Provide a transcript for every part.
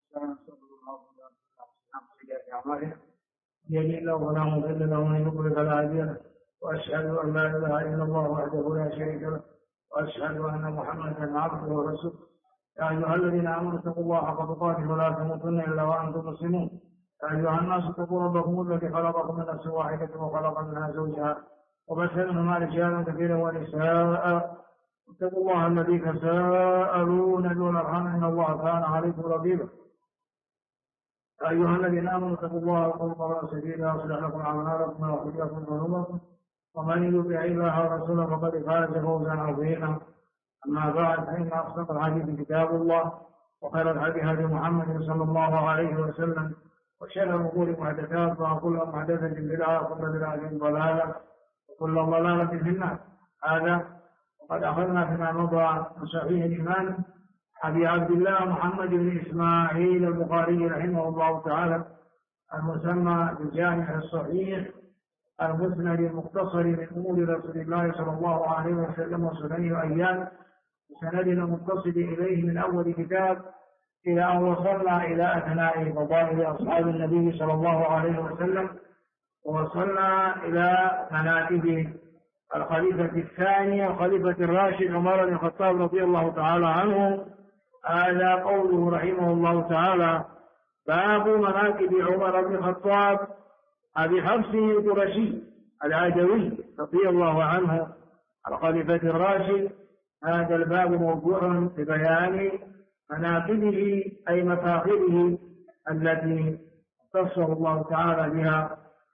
يهدي الله فلا مضل له ومن يضلل فلا هادي له واشهد ان لا اله الا الله وحده لا شريك له واشهد ان محمدا عبده ورسوله. يا ايها الذين امنوا اتقوا الله حق تقاته ولا تموتن الا وانتم مسلمون. يا ايها الناس اتقوا ربكم الذي خلقكم من نفس واحده وخلق منها زوجها وبث منهما رجالا كثيرا ونساء. اتقوا الله الذي تساءلون به والارحام ان الله كان عليكم رقيبا. يا ايها الذين امنوا اتقوا الله وقولوا قولا سديدا يصلح لكم اعمالكم ويغفر لكم ذنوبكم ومن يطع الله ورسوله فقد فاز فوزا عظيما. اما بعد فان اصدق الحديث كتاب الله وخير الهدي هدي محمد صلى الله عليه وسلم وشر الامور محدثاتها وكل محدثه بدعه وكل بدعه ضلاله وكل ضلاله في النار. هذا وقد اخذنا فيما مضى من صحيح الايمان أبي عبد الله محمد بن إسماعيل البخاري رحمه الله تعالى المسمى بالجامع الصحيح المسند المختصر من أمور رسول الله صلى الله عليه وسلم وسننه وأيام بسندنا المتصل إليه من أول كتاب إلى أن وصلنا إلى أثناء فضائل أصحاب النبي صلى الله عليه وسلم ووصلنا إلى مناكب الخليفة الثاني الخليفة الراشد عمر بن الخطاب رضي الله تعالى عنه. هذا قوله رحمه الله تعالى: باب مناكب عمر بن الخطاب أبي حفص القرشي العدوي رضي الله عنه الخليفة الراشد. هذا الباب موضوع ببيان مناكبه أي مفاخره التي اختصه الله تعالى بها.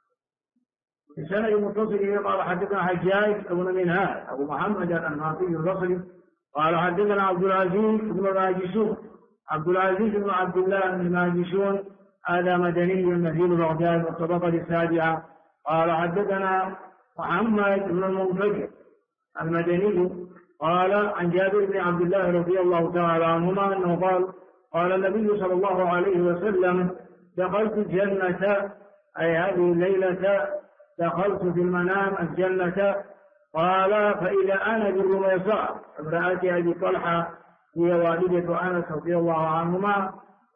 في سنة متصل قال حدثنا حجاج بن منهال أبو محمد الأنماطي البصري قال حدثنا عبد العزيز بن ماجشون عبد العزيز بن عبد الله بن ماجشون هذا مدني نزيل بغداد والطبقة السابعة. قال حدثنا محمد بن المنفجر المدني قال عن جابر بن عبد الله رضي الله تعالى عنهما أنه قال النبي صلى الله عليه وسلم: دخلت الجنة أي هذه الليلة دخلت في المنام الجنة. قال فإذا أنا بالرميصاء امرأة أبي طلحة هي والدة أنس رضي الله عنهما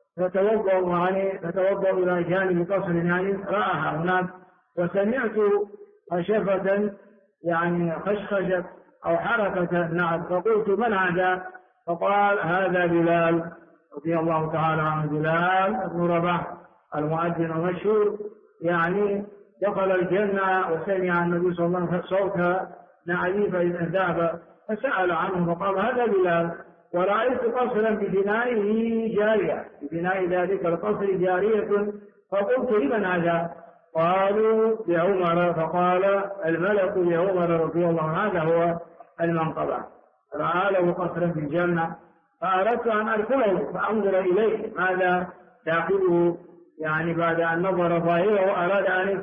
تتوضأ إلى جانب قصر يعني رأها هناك وسمعت خشفة يعني خشخشة أو حركة نعم فقلت: من هذا؟ فقال: هذا بلال رضي الله تعالى عنه. بلال بن رباح المؤذن المشهور يعني دخل الجنة وسمع النبي صلى الله عليه وسلم صوت نعيم فإذا ذهب فسأل عنه فقال: هذا بلال. ورأيت قصرا ببنائه جارية ببناء ذلك القصر جارية فقلت: لمن هذا؟ قالوا: بعمر. فقال الملك بعمر رضي الله عنه. هذا هو المنقبة. رأى له قصرا في الجنة فأردت أن أدخله فأنظر إليه ماذا داخله يعني بعد أن نظر ظاهره أراد أن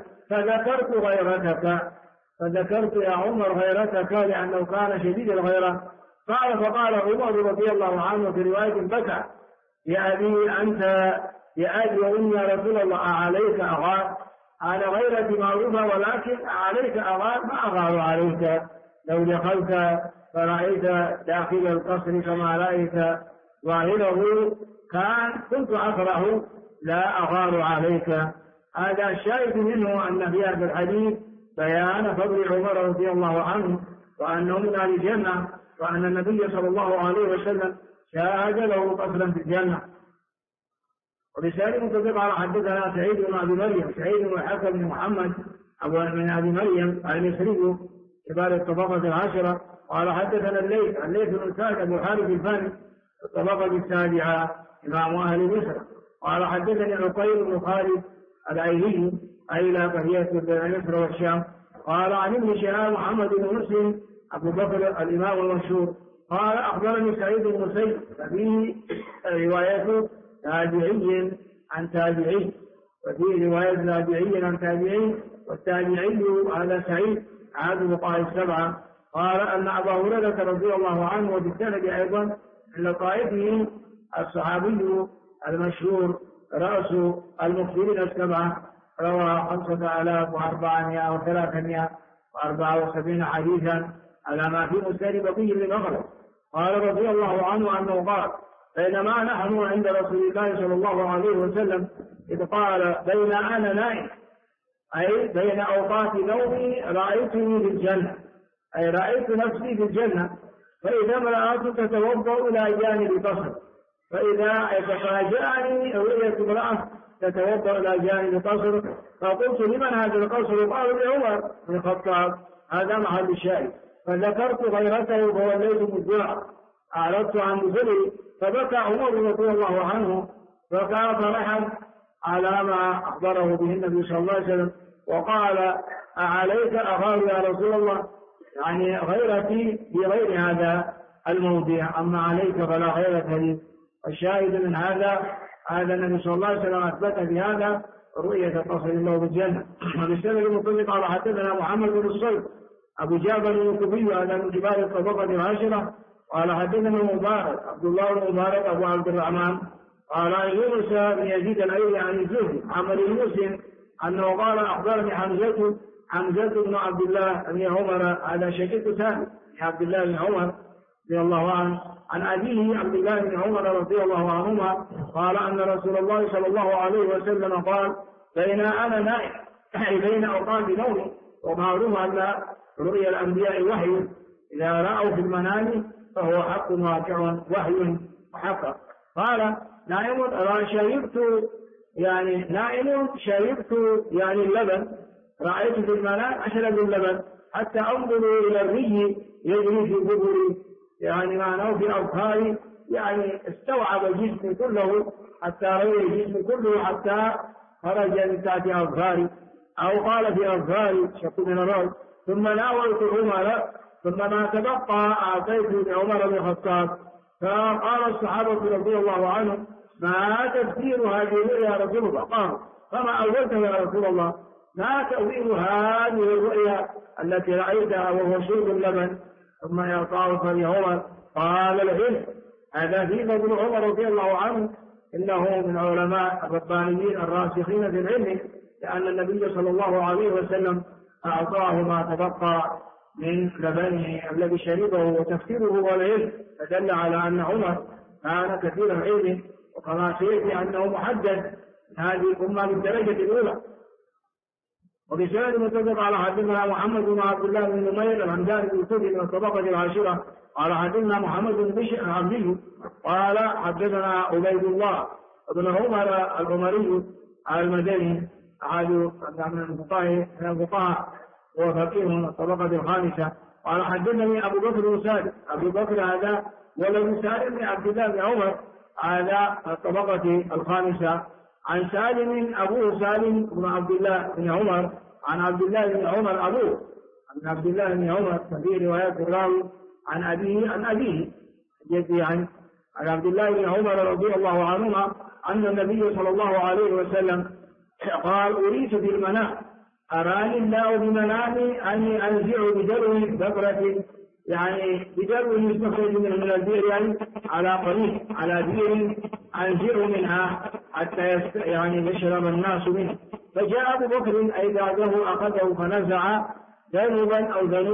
فذكرت يا عمر غيرتك لأنه كان شديد الغيرة. فقال عمر رضي الله عنه في رواية بكى: يا أبي أنت يا أبي وأمي يا رسول الله أعليك أغار؟ أنا غيرتي معروفة ولكن أعليك أغار؟ ما أغار عليك. لو دخلت فرأيت داخل القصر كما رأيت ظاهره كنت أكره لا أغار عليك. هذا الشاهد منه أن في هذا الحديث بيان فضل عمر رضي الله عنه وأنه من أهل الجنة وأن النبي صلى الله عليه وسلم شاهد له قصرا في الجنة. ورسالة متفق على حدثنا سعيد بن أبي مريم سعيد بن الحكم بن محمد من أبي مريم المصري كبار الطبقة العشرة. قال حدثنا الليث بن سعد أبو حارث الفاني الطبقة السابعة إمام أهل مصر. قال حدثني عقيل بن خالد الأيلي أيلا فهي بين مصر والشام. قال عن ابن شهاب محمد بن مسلم أبو بكر الإمام المشهور قال أخبرني سعيد بن المسيب ففيه رواية تابعي عن تابعي وفيه رواية تابعي عن تابعي والتابعي هذا سعيد عاد بقاء السبعة. قال أن أبا هريرة رضي الله عنه وبالسند أيضا من طائفه الصحابي المشهور رأس المخبرين السبعة روى 5474 حديثا على ما في مسند بقي بن مخلد. قال رضي الله عنه أنه قال: بينما نحن عند رسول الله صلى الله عليه وسلم إذ قال بين أنا نائم، أي بين أوقات نومي رأيتني في الجنة، أي رأيت نفسي في الجنة. فإذا امرأة تتوضأ إلى جانب قصر، فإذا فاجأني رؤية امرأة تتوضأ إلى جانب قصر، فقلت لمن هذا القصر؟ قالوا لعمر بن الخطاب، هذا محل الشاهد. فذكرت غيرته فوليت مدبرا، أعرضت عن نزلي، فبكى عمر رضي الله عنه، بكى فرحا على ما أخبره به النبي صلى الله عليه وسلم، وقال أعليك أخاف يا رسول الله، يعني غيرتي في غير هذا الموضع، أما عليك فلا غيرة لي. الشاهد من هذا النبي صلى الله عليه وسلم أثبت في هذا رؤية قصر الله بالجنة. وبالسند المطلق قال حدثنا محمد بن الصلب أبو جابر الكوفي، هذا من كبار الطبقة العاشرة، قال حدثنا مبارك عبد الله بن مبارك أبو عبد الرحمن، قال يونس بن يزيد الأيلي عن الزهري عمر المسلم أنه قال أخبرني حمزة بن عبد الله بن عمر، هذا شقيق ثاني عبد الله بن عمر رضي الله عنه، عن أبيه عبد الله بن عمر رضي الله عنهما قال أن رسول الله صلى الله عليه وسلم قال بين أنا نائم، أي بين أوقات نومي. ومعروف أن رؤيا الأنبياء وحي، إذا رأوا في المنام فهو حق واقع، وحي وحق. قال نائم شربت يعني اللبن، رأيت في المنام أشرب اللبن حتى أنظر إلى الري يجري في قبري، يعني معناه في أظهاري، يعني استوعب الجسم كله حتى روي الجسم كله حتى خرج من تحت أظهاري، أو قال في أظهاري شق من الرأس. ثم ناولت عمر، ثم ما تبقى أعطيته لعمر بن الخطاب. فقال الصحابة رضي الله عنهم ما تفسير هذه الرؤيا يا رسول الله؟ قال فما أولته يا رسول الله؟ ما تأويل هذه الرؤيا التي رأيتها وهو شرب اللبن ثم يعطاه فلعمر؟ قال العلم. هذا في فضل عمر رضي الله عنه، إنه من علماء الربانيين الراسخين في العلم، لأن النبي صلى الله عليه وسلم أعطاه ما تبقى من لبنه الذي شربه، وتفسيره هو العلم، فدل على أن عمر كان كثير العلم، وكما سيأتي أنه محدث هذه الأمة بالدرجة الأولى. وبسند متفق على حدثنا محمد بن عبد الله بن نمير الهمداني بن الكوفي من الطبقة العاشرة، قال حدثنا محمد بن بشر العبدي قال حدثنا عبيد الله بن عمر العمري المدني، أحد من الفقهاء وفقيه من الطبقة الخامسة، قال حدثني أبو بكر بن سالم، أبو بكر هذا ولد سالم بن عبد الله بن عمر، هذا الطبقة الخامسة، عن سالم أبوه سالم بن عبد الله بن عمر، عن عبد الله بن عمر أبوه، عن عبد الله بن عمر في روايات الراوي عن أبيه جدي عن عبد الله بن عمر رضي الله عنهما أن النبي صلى الله عليه وسلم قال أريت في المنام، أراني الله بمنامي أني أنزع بدلو بكرة، يعني بدلو يستخرج من البئر، يعني على قريب على بئر أنزع منها حتى يعني يشرب الناس منه. فجاء أبو بكر أي بعده أخذه فنزع دلوا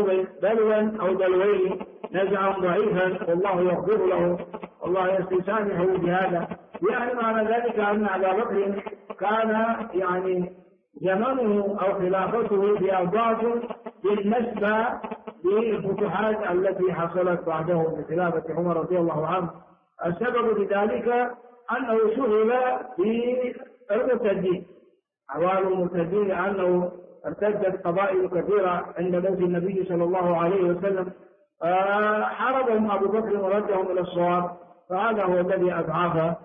أو دلوين، نزعا ضعيفا والله يغفر له والله يستسامحه بهذا. يعني معنى ذلك أن أبا بكر كان يعني زمنه أو خلافته بأضعاف بالنسبة للفتوحات التي حصلت بعده بخلافة عمر رضي الله عنه. السبب في ذلك أنه شغل بالمرتدين، أحوال المرتدين، لأنه ارتدت قبائل كثيرة عند موت النبي صلى الله عليه وسلم، حاربهم أبو بكر وردهم إلى الصواب، فهذا هو الذي أضعف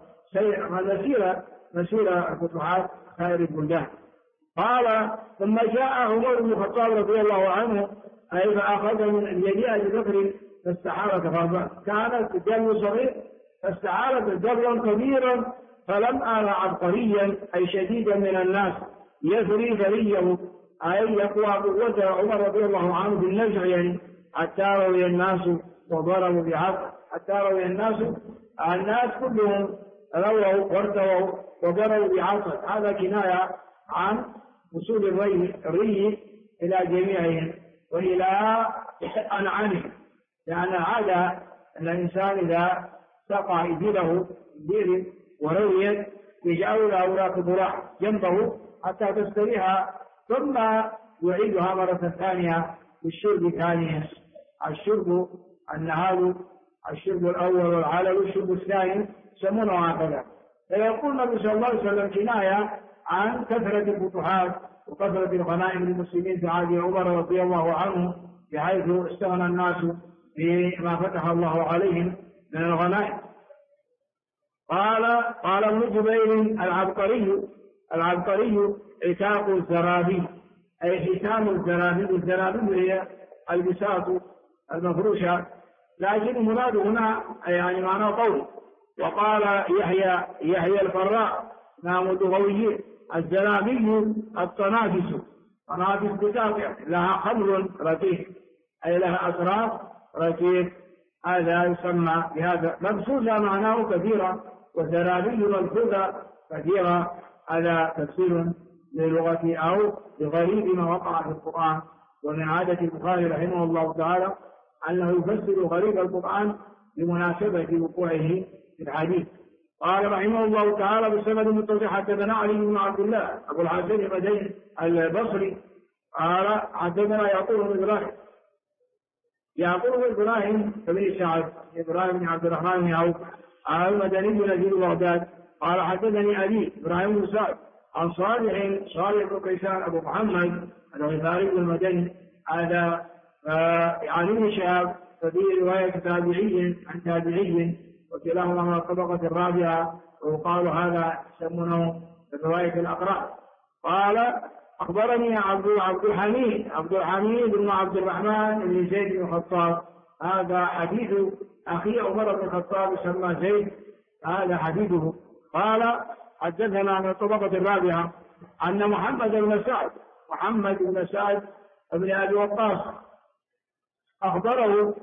مسيرة الفتوحات خير البلدان. قال ثم جاء عمر بن الخطاب رضي الله عنه أي فأخذ من يد أبي بكر فاستعار كفافا، كانت الجل صغير فاستعارت جرا كبيرا، فلم أرى عبقريا أي شديدا من الناس يثري ثريه، أي يقوى قوته عمر رضي الله عنه بالنزع، يعني حتى روي الناس وضربوا بعصا، حتى روي الناس كلهم رووا وارتووا وضربوا بعصا. هذا كناية عن وصول الري إلى جميعهم وإلى أنعامهم، لأن عادة الإنسان إذا سقى إبله بئر ورويت يجعل الأوراق ضراع جنبه حتى تستريح، ثم يعيدها مرة ثانية بالشرب ثانية. الشرب النهار، الشرب الأول والعلل، الشرب الثاني يسمونه هكذا. فيقول النبي صلى الله عليه وسلم كناية عن كثرة الفتوحات وكثرة الغنائم للمسلمين في عهد عمر رضي الله عنه، بحيث استغنى الناس بما فتح الله عليهم من الغنائم. قال ابن جبير العبقري عتاق الزرابي، أي حسام الزرابي. الزرابي هي البساط المفروشة، لكن المراد هنا يعني معناه قول. وقال يحيى الفراء نام اللغويين الزرابي الطنافس، طنافس بساطع لها خمر رقيق، أي لها أطراف رقيق، هذا يسمى بهذا. مبسوطة معناه كثيرا، وزرابي مبسوطة كثيرا، هذا تفسير للغة أو لغريب ما وقع في القرآن. ومن عادة البخاري رحمه الله تعالى أنه يفسر غريب القرآن بمناسبة وقوعه في الحديث. قال رحمه الله تعالى بسند متصل حدثنا علي بن عبد الله أبو الحسن المدني البصري قال حدثنا يعقوب بن إبراهيم بن سعد إبراهيم بن عبد الرحمن بن عوف المدني نزيل بغداد قال حدثني أبي إبراهيم بن سعد عن صالح بن كيسان أبو محمد الغفاري المدني هذا عن ابن شهاب، ففي رواية تابعي عن تابعي وكلاهما من الطبقة الرابعة، ويقال هذا يسمونه برواية الأقراء. قال أخبرني عبد الحميد بن عبد الرحمن بن زيد بن الخطاب، هذا حديث أخي عمر بن الخطاب يسمى زيد، هذا حديثه. قال حدثنا من الطبقة الرابعة أن محمد بن سعد بن أبي وقاص أخبره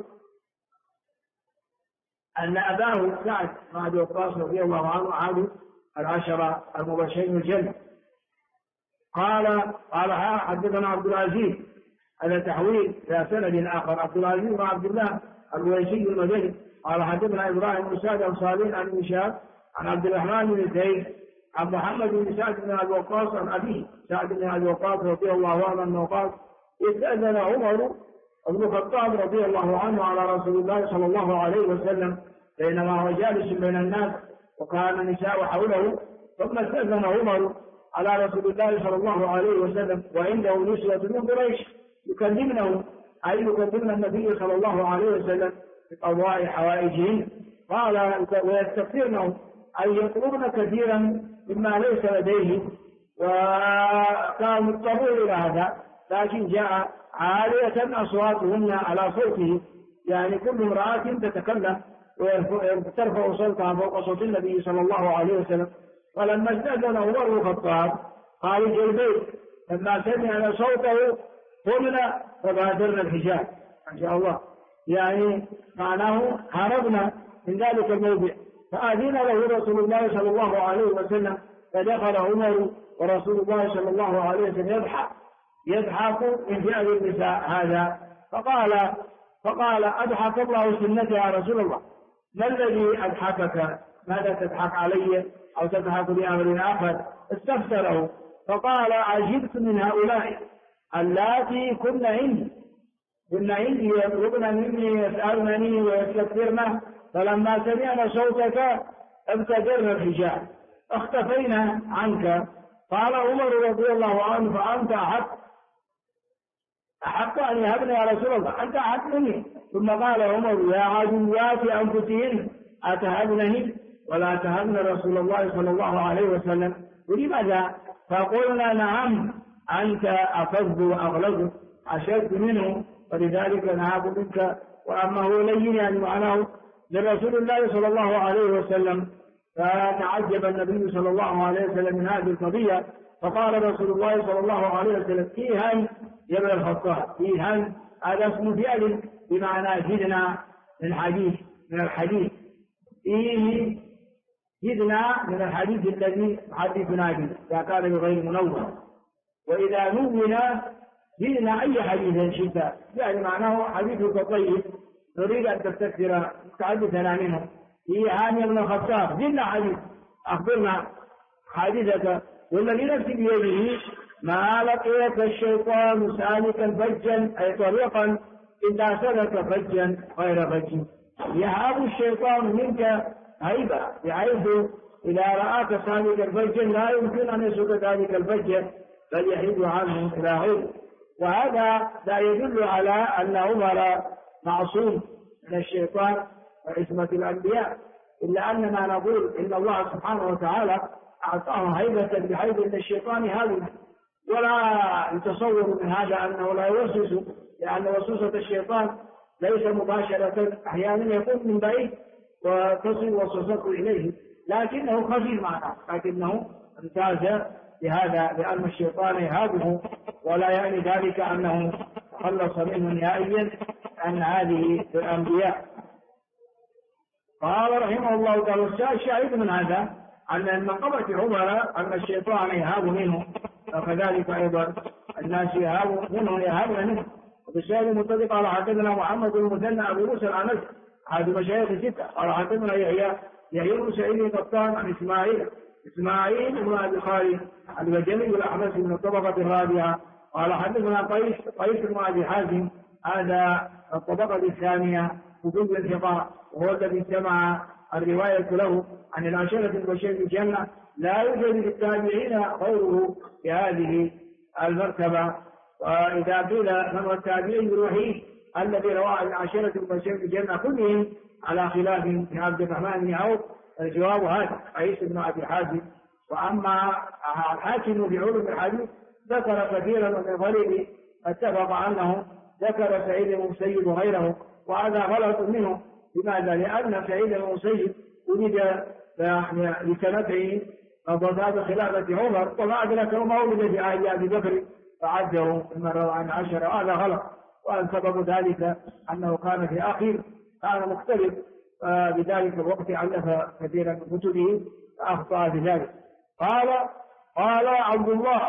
أن أباه سعد بن أبي وقاص رضي الله عنه أحد العشرة المبشرين بالجنة. قال حدثنا عبد العزيز، هذا تحويل إلى سند آخر، عبد العزيز بن عبد الله الويسي المدني قال حدثنا إبراهيم بن سعد الصالح عن شهاب عن عبد الرحمن بن زيد عن محمد بن سعد بن أبي وقاص عن أبيه سعد بن أبي وقاص رضي الله عنه أنه قال استأذن عمر بن الخطاب رضي الله عنه على رسول الله صلى الله عليه وسلم بينما هو جالس بين الناس وكان النساء حوله، ثم استأذن عمر على رسول الله صلى الله عليه وسلم وعنده نسوة من قريش يكلمنه، أي يكلمن النبي صلى الله عليه وسلم بقضاء حوائجهن. قال ويستغفرنه، أي يطلبن كثيرا مما ليس لديه، وكان مضطر إلى هذا، لكن جاء عالية أصواتهن على صوته، يعني كل امرأة تتكلم وترفع صوتها فوق صوت النبي صلى الله عليه وسلم. ولما استأذن عمر بن الخطاب خارج البيت لما سمعنا صوته قمنا فبادرنا الحجاب، ما شاء الله، يعني معناه هربنا من ذلك الموضع. فأذن له رسول الله صلى الله عليه وسلم، فدخل عمر ورسول الله صلى الله عليه وسلم يضحك من فعل النساء هذا. فقال أضحك الله سنتي يا رسول الله، ما الذي أضحكك؟ ماذا تضحك علي أو تضحك بأمر آخر؟ استفسره فقال عجبت من هؤلاء اللاتي كن عندي يطلبن مني يسألنني ويستكبرن، فلما سمعنا صوتك ابتدرنا الحجاب اختفينا عنك. قال عمر رضي الله عنه فأنت أحق أن يهبني يا رسول الله، أنت أحق مني. ثم قال عمر يا عدوات أنفسهن أتهبنني ولا تهبن رسول الله صلى الله عليه وسلم؟ ولماذا؟ فقلنا نعم أنت أفض وأغلظ أشد منه، فلذلك نهاب منك. وأما هو لين يعني معناه لرسول الله صلى الله عليه وسلم. فتعجب النبي صلى الله عليه وسلم من هذه القضية، فقال رسول الله صلى الله عليه وسلم إيهان يا ابن الخطاب، إيهان هذا اسم فعل بمعنى جدنا من الحديث إيه جدنا من الحديث الذي حدثنا به إذا كان بغير منور، وإذا نوّنا جدنا أي حديث شئت، يعني معناه حديثك طيب نريد أن تستكثر تحدثنا منه. في عامر بن الخطاب زلنا حديث أخبرنا حادثة والذي نفسي بيده ما لقيك الشيطان سالكا فجا أي طريقا إلا سلك فجا غير فج يهاب الشيطان منك هيبة بحيث إذا رآك سالكا فجا لا يمكن أن يسلك ذلك الفج بل يحيد عنه إلى غيره. وهذا لا يدل على أن عمر معصوم من الشيطان وعصمة الأنبياء، إلا أننا نقول إن الله سبحانه وتعالى أعطاه هيبة بحيث أن الشيطان هذا، ولا يتصور من هذا أنه لا يوسوس، لأن وسوسة الشيطان ليس مباشرة، أحيانا يكون من بعيد وتصل وسوسته إليه، لكنه خفي معنا، لكنه امتاز بهذا لأن الشيطان يهابه، ولا يعني ذلك أنه خلص منه نهائيا أن هذه الأنبياء. قال رحمه الله تعالى الشاهد من هذا أن منقبة عمر أن الشيطان يهاب منه، وكذلك أيضا الناس يهاب منه. وبالشاهد متفق على حدثنا محمد بن المثنى أبو موسى العنزي أحد مشايخ الستة قال حدثنا يحيى بن سعيد القطان عن إسماعيل بن أبي خالد البجلي الأحمسي من الطبقة الرابعة قال حدثنا قيس بن أبي حازم هذا الطبقة الثانية وجود الانتقاء، وهو الذي سمع الرواية له عن العشرة البشير بالجنة، لا يوجد للتابعين غيره في هذه المرتبة. وإذا قيل من هو التابعي الوحيد الذي روى عن العشرة البشير بالجنة كلهم على خلاف في عبد الرحمن بن عوف، الجواب هذا قيس بن أبي حازم. وأما الحاكم في علوم الحديث ذكر كثيرا من غريب اتفق أنه ذكر سعيد بن المسيب وغيره، وهذا غلط منه. لماذا؟ لأن سعيد بن المسيب ولد لسنتين وضاد خلافة عمر، وما أدركه ما ولد في عهد أبي بكر فعذروا ثم روى عن 10، وهذا غلط. وأن سبب ذلك أنه كان في آخر كان مختلف، بذلك الوقت علف كثيرا من كتبه فأخطأ بذلك. قال عبد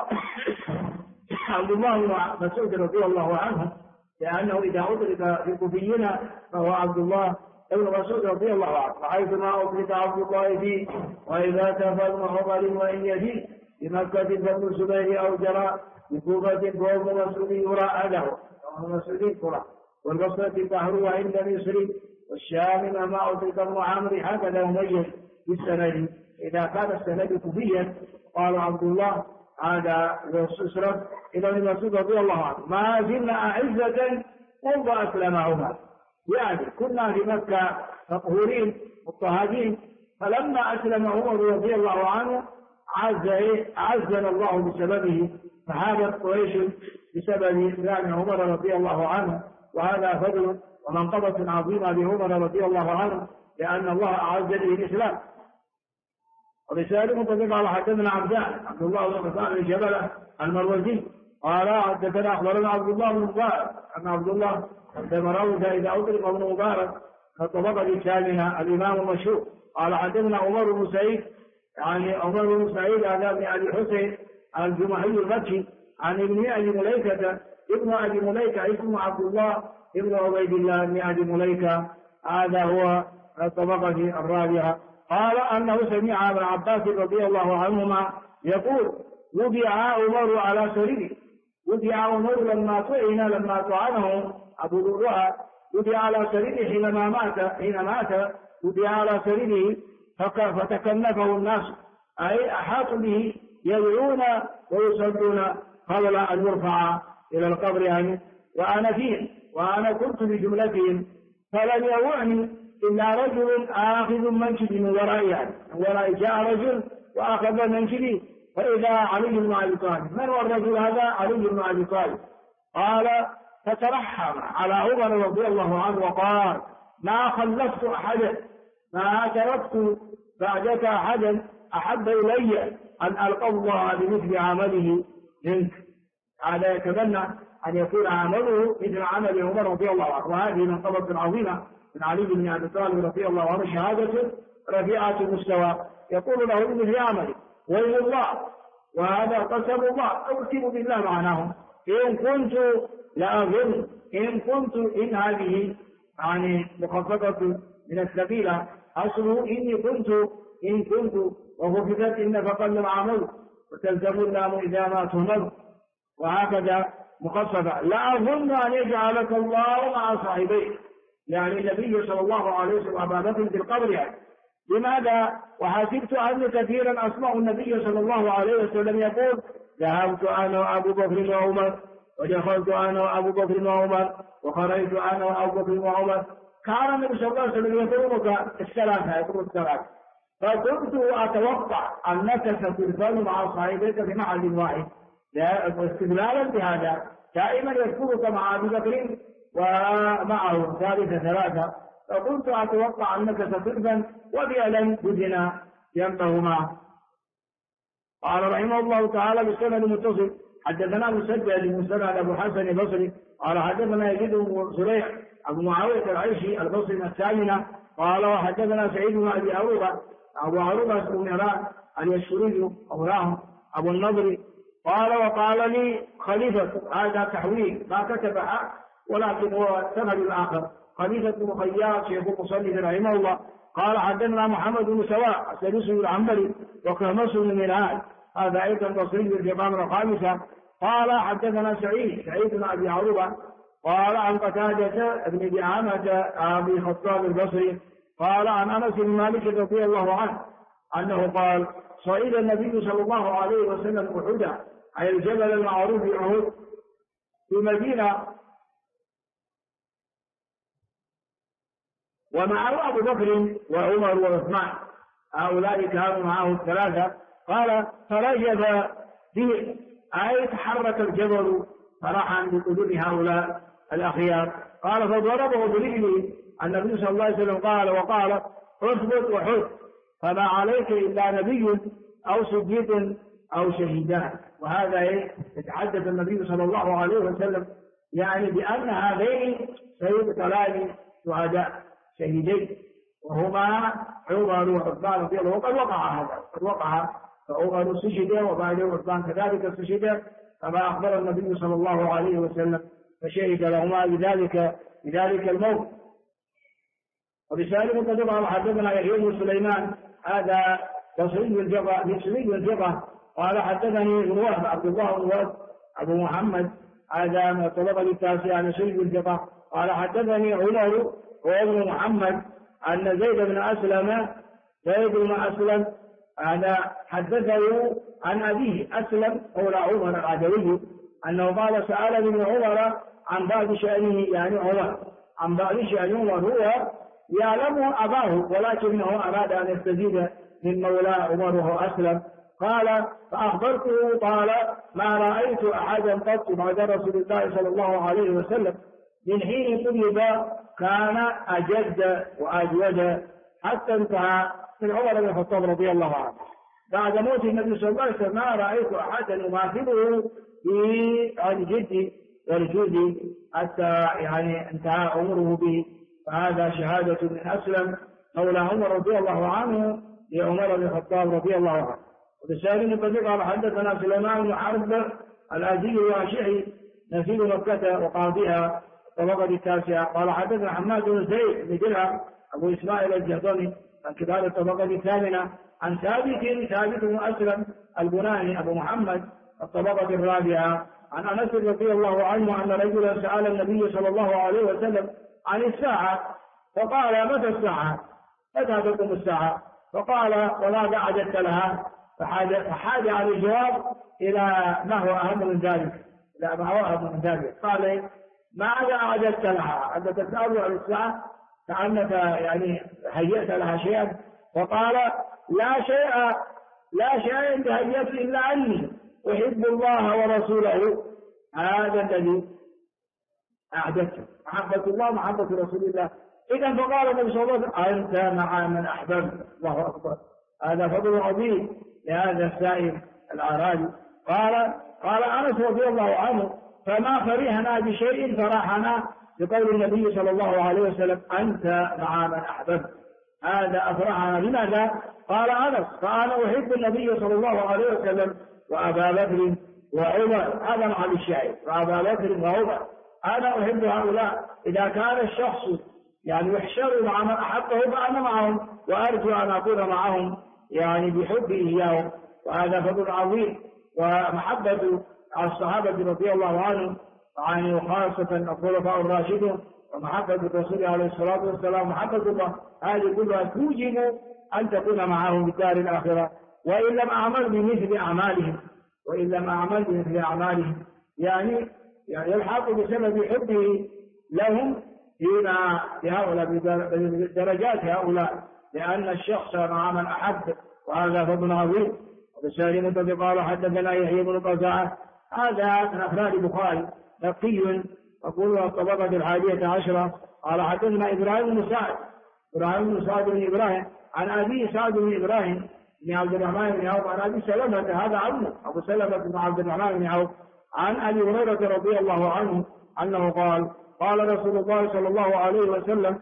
الله بن مسعود رضي الله عنه، لأنه إذا أدرك في كوفينا فهو عبد الله بن مسعود رضي الله عنه، حيثما أدرك عبد الله فيه وإذا كفى ابن عمر وإن يفي بمكة فابن الزبير أو جرى بكوفة فهو مسعود يرى له وهو مسعود قرى والبصرة البحر وعند مصر والشام ما أدرك ابن عمرو هكذا مميز بالسند. إذا كان السند كوفيا قال عبد الله هذا يصرف إلى ابن مسعود رضي الله عنه ما زلنا أعزة منذ أسلم عمر، يعني كنا في مكة مقهورين مضطهدين، فلما أسلم عمر رضي الله عنه عزنا الله بسببه، فهابت قريش بسبب إسلام عمر رضي الله عنه، وهذا فضل ومنقبة عظيمة بعمر رضي الله عنه لأن الله أعز به الإسلام. ورسالة متفق على حدثنا عبد الله بن مسعود الجبل المروزي قال حدثنا أخبرنا عبد الله بن مبارك أن عبد الله عندما روى إذا أدرك ابن مبارك فالطبقة الثامنة الإمام المشهور قال حدثنا عمر بن سعيد يعني عمر بن سعيد عن أبي حسين الجمحي المكي عن ابن أبي مليكة ابن أبي مليكة اسمه عبد الله ابن عبيد الله بن أبي مليكة، هذا هو الطبقة الرابعة. قال أنه سمع ابن عباس رضي الله عنهما يقول وضع عمر على سريره، وضع عمر لما طعنه أبو ذرة، وضع على سريره حين مات وضع على سريره فتكنفه الناس أي أحاطوا به يدعون ويصلون قبل أن يرفع إلى القبر يعني، وأنا فيه وأنا كنت بجملتهم فلم يوعني إلا رجل آخذ منكبي من ورائي، يعني وراء جاء رجل وأخذ منكبي فإذا علي بن أبي طالب. من هو الرجل هذا؟ علي بن أبي طالب. قال فترحم على عمر رضي الله عنه وقال ما خلفت أحدا، ما تركت بعدك أحدا أحب إلي أن ألقى الله بمثل عمله منك. هذا يتمنى أن يكون عمله مثل عمل عمر رضي الله عنه، وهذه منقبة عظيمة من علي بن أبي طالب رضي الله عنه، شهادة رفيعة المستوى يقول له بمثل عمله ويل الله، وهذا قسم الله أقسم بالله معناه إن كنت لأظن إن هذه يعني مخففة من الثقيلة أصله إن كنت وخففت إن فقل مع مر وتلزم اللام إذا ما تمر، وهكذا مخففة. لا أظن أن يجعلك الله مع صاحبيه، يعني النبي صلى الله عليه وسلم وأبا بكر في القبر يعني. لماذا؟ وحسبت أن كثيرا أسمع النبي صلى الله عليه وسلم يقول ذهبت أنا وأبو بكر وعمر، ودخلت أنا وأبو بكر وعمر، وخرجت أنا وأبو بكر وعمر. كان النبي صلى الله عليه وسلم يضربك الثلاثة. فكنت أتوقع أنك سترسل مع صاحبيك في محل واحد، واستدلالا بهذا دائما يذكرك مع أبي بكر ومعه ثلاثة. فكنت أتوقع أنك سترسل، وفعلا بدنا جنبهما. قال رحمه الله تعالى بالسند المتصل حدثنا مسدد أبو حسن البصري قال حدثنا يزيد بن زريع أبو معاوية العيشي البصري الثامنة قال وحدثنا سعيد بن أبو عروبة بن مهران اليشكري أولاهم أبو النضر قال وقال لي خليفة، هذا تحويل ما كتب ولكن هو السند الآخر، خليفة بن خياط شيخ المصنف رحمه الله قال حدثنا محمد بن سواء السدوسي العنبري وكهمس بن ميلاد هذا أيضا بصري بالجبامرة الخامسة قال حدثنا سعيد بن أبي عروبة قال عن قتادة بن دعامة أبي خطاب البصري قال عن أنس بن مالك رضي الله عنه أنه قال صعد النبي صلى الله عليه وسلم أحدا أي الجبل المعروف أحد في مدينة، ومعه أبو بكر وعمر وعثمان، هؤلاء كانوا معه الثلاثة. قال فرجف به أي تحرك الجبل فرحا بقدوم هؤلاء الأخيار. قال فضربه برجله النبي صلى الله عليه وسلم وقال اثبت وحد فما عليك إلا نبي أو صديق أو شهيدان. وهذا يتحدث النبي صلى الله عليه وسلم يعني بأن هذين سيقتلان شهداء شهيدين وهما عمر وعثمان رضي الله عنه. وقد وقع فعمر استشهد وبعده عثمان كذلك استشهد كما أخبر النبي صلى الله عليه وسلم، فشهد لهما بذلك الموت. وبسالم قد حدثنا يحيى بن سليمان هذا بصري الجبهة قال حدثني ابن وهب عبد الله بن وهب أبو محمد هذا من الطبقة التاسعة عن سليم الجبهة قال حدثني عمر وابن محمد أن زيد بن أسلم هذا حدثه عن أبيه أسلم مولى عمر العدوي أنه قال سأل ابن عمر عن بعض شأنه يعني عمر عن بعض شأن عمر هو يعلمه أباه ولكنه أراد أن يستزيد من مولى عمر وهو أسلم. قال فأخبرته قال ما رأيت أحدا قط بعد رسول الله صلى الله عليه وسلم من حين طلب كان أجد وأجود حتى انتهى من عمر بن الخطاب رضي الله عنه. بعد موت النبي صلى الله عليه وسلم ما رأيت أحدا يماثله في الجد والجود حتى يعني انتهى عمره به. فهذا شهادة من أسلم مولى عمر رضي الله عنه لعمر بن الخطاب رضي الله عنه. وبسالم الطريق قال حدثنا سليمان بن حرب الأزدي الواشعي نزيل مكة وقاضيها الطبقة التاسعة قال حدثنا حماد بن زيد بن درهم أبو إسماعيل الجهضمي عن كبار الطبقة الثامنة عن ثابت بن أسلم البناني أبو محمد الطبقة الرابعة عن أنس رضي الله عنه أن رجلا سأل النبي صلى الله عليه وسلم عن الساعة فقال متى الساعة؟ متى تقوم الساعة؟ فقال وماذا أعددت لها؟ فحاد عن الجواب إلى ما هو أهم من ذلك قال ماذا أعددت لها؟ أنت تسأل عن الساعة كأنك يعني هيئت لها شيئا. فقال لا شيء تهيأت إلا أني أحب الله ورسوله، هذا الذي أعددته محبة الله محبة رسول الله. إذا فقال النبي صلى الله عليه وسلم أنت مع من أحببت. الله أكبر، هذا فضل عظيم لهذا السائل الأعرابي. قال أنس رضي الله عنه فما فرحنا بشيء فرحنا بقول النبي صلى الله عليه وسلم أنت مع من أحببت، هذا أفرحنا. لماذا؟ قال أنس فأنا أحب النبي صلى الله عليه وسلم وأبا بكر وعمر، هذا محل الشاهد، وأبا بكر وعمر أنا أحب هؤلاء. إذا كان الشخص يعني يحشروا مع من أحبه فأنا معهم، وأرجو أن أكون معهم يعني بحبي إياهم، وهذا فضل عظيم. ومحبة الصحابة رضي الله عنهم يعني وخاصة الخلفاء الراشدون ومحبة الرسول عليه الصلاة والسلام محبة الله، هذه كلها توجب أن تكون معهم في الدار الآخرة. وإن لم أعمل بمثل أعمالهم، وإن لم أعمل بمثل أعمالهم يعني يلحق بسبب حبه لهم فيما بهؤلاء بدرجات هؤلاء، لأن الشخص مع من أحب، وهذا فضل عظيم. وبسالم الذي قال حدثنا يحيى بن قزعة، هذا من أفراد البخاري نقي، يقول الطبقة 11 قال حدثنا إبراهيم بن سعد بن إبراهيم عن أبي سعد بن إبراهيم بن عبد الرحمن بن عوف عن أبي سلمة، هذا عمه أبو سلمة بن عبد الرحمن بن عوف، عن أبي هريرة رضي الله عنه أنه قال قال رسول الله صلى الله عليه وسلم: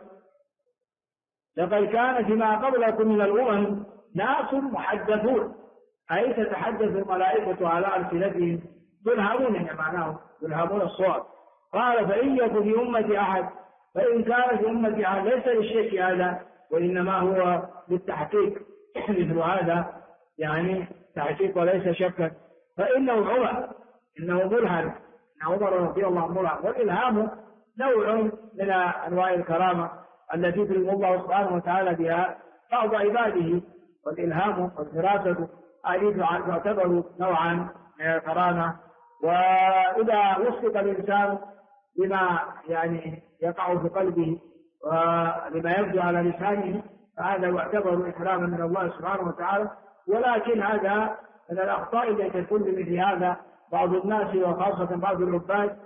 لقد كان فيما قبلكم من الأمم ناس محدثون، أي تتحدث الملائكة على ألسنتهم تلهمون، يعني معناه تلهمون الصوت. قال: فإن يكن في أمتي أحد، فإن كان في أمتي أحد ليس للشك هذا، وإنما هو للتحقيق مثل هذا، يعني تحقيق وليس شكا، فإنه عمر، إنه ملهم، إن عمر رضي الله عنه ملهم. والإلهام نوع من أنواع الكرامة التي يكرم الله سبحانه وتعالى بها بعض عباده، والإلهام والفراسة هذه تعتبر نوعا من الكرامة. وإذا وفق الإنسان لما يعني يقع في قلبه ولما يبدو على لسانه فهذا يعتبر إكراما من الله سبحانه وتعالى. ولكن هذا من الأخطاء التي تكون بمثل هذا، بعض الناس وخاصة بعض العباد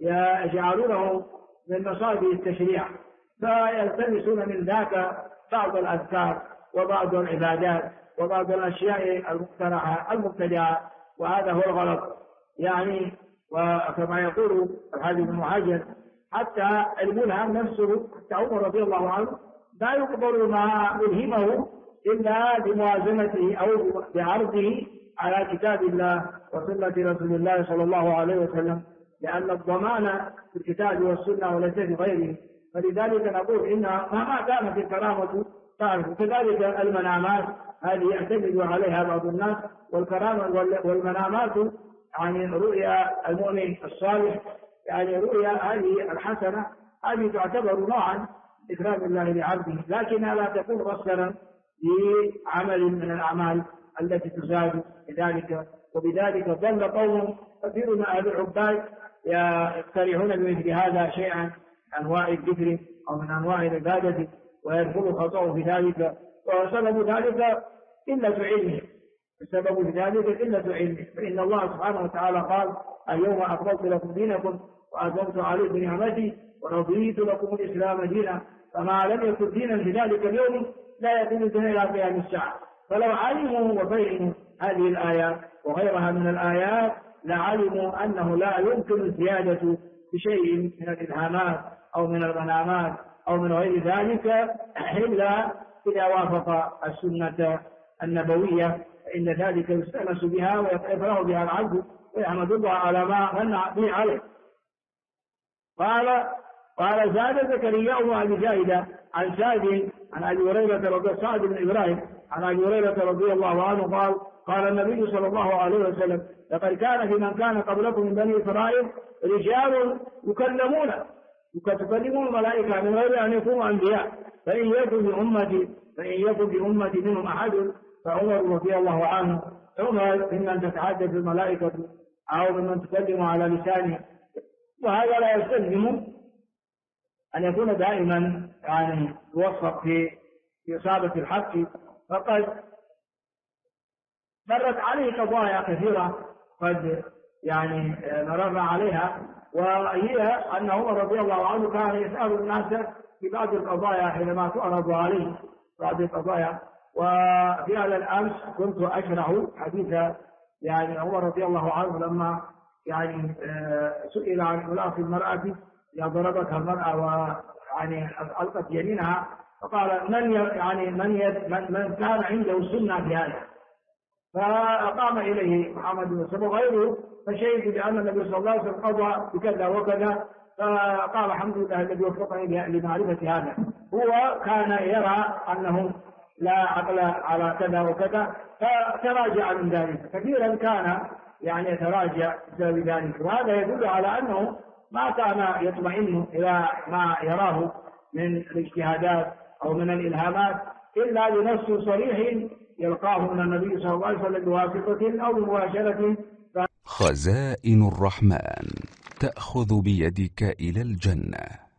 يجعلونه من مصادر التشريع، فيلتمسون من ذاك بعض الأذكار وبعض العبادات وبعض الأشياء المبتدعة، وهذا هو الغلط. يعني وكما يقول الحافظ ابن حجر حتى الملهم نفسه، حتى عمر رضي الله عنه لا يقبل ما ألهمه إلا بموازنته أو بعرضه على كتاب الله وسنة رسول الله صلى الله عليه وسلم، لأن الضمان في الكتاب والسنة وليس في غيره. فلذلك نقول إن مهما كانت الكرامة تعرف. كذلك المنامات هذه يعتمد عليها بعض الناس، والكرامة والمنامات يعني رؤيا المؤمن الصالح، يعني رؤيا هذه الحسنة، هذه تعتبر نوعا إكرام الله لعبده، لكنها لا تكون مصدرا لعمل من الأعمال التي تزاد بذلك. وبذلك ضل قوم كثير من أهل العباد يقترحون بمثل هذا شيئا أنواع الذكر أو من أنواع العبادة، ويدخل خطأ في ذلك، وسبب ذلك قلة علمه، السبب في ذلك قلة علمه. فإن الله سبحانه وتعالى قال: اليوم أكملت لكم دينكم وأتممت عليكم نعمتي ورضيت لكم الإسلام دينا، فما لم يكن دينا في ذلك اليوم لا يكون دينا إلى قيام الساعة. فلو علموا وفهموا هذه الآيات وغيرها من الآيات لعلموا أنه لا يمكن الزيادة بشيء من الإلهامات أو من المنامات أو من غير ذلك إلا إذا وافق السنة النبوية، فإن ذلك يستأنس بها ويفرح بها العبد ويحمد الله على ما من به عليه. قال زاد زكريا وأبي زايدة عن سعد عن أبي هريرة رضي سعد بن إبراهيم عن أبي هريرة رضي الله عنه قال النبي صلى الله عليه وسلم: لقد كان في من كان قبلكم من بني إسرائيل رجال تكلمون الملائكة من غير أن يكونوا أنبياء، فإن يكن في أمتي منهم أحد فعمر رضي الله عنه. عمر ممن تتحدث الملائكة أو ممن تكلم على لسانه، وهذا لا يستلزم أن يكون دائما يعني يوفق في إصابة الحق، فقد مرت عليه قضايا كثيرة قد يعني مررنا عليها، وهي أن عمر رضي الله عنه كان يسأل الناس في بعض القضايا حينما تعرض عليه بعض القضايا. وفي هذا الأمس كنت أشرح حديث يعني عمر رضي الله عنه لما يعني سئل عن إطلاق المرأة إذا ضربتها المرأة ويعني ألقت يمينها، فقال من كان عنده سنة في هذا، فأقام إليه محمد بن سلمة وغيره فشهدوا بأن النبي صلى الله عليه وسلم قضى بكذا وكذا، فقال الحمد لله الذي وفقني لمعرفة هذا. هو كان يرى أنه لا عقل على كذا وكذا، فتراجع من ذلك كثيرا، كان يعني يتراجع بسبب ذلك. وهذا يدل على أنه ما كان يطمئن إلى ما يراه من الاجتهادات أو من الإلهامات إلا بنص صريح يلقاه من النبي صلى الله عليه وسلم بواسطة أو بمباشرة. خزائن الرحمن تأخذ بيدك إلى الجنة.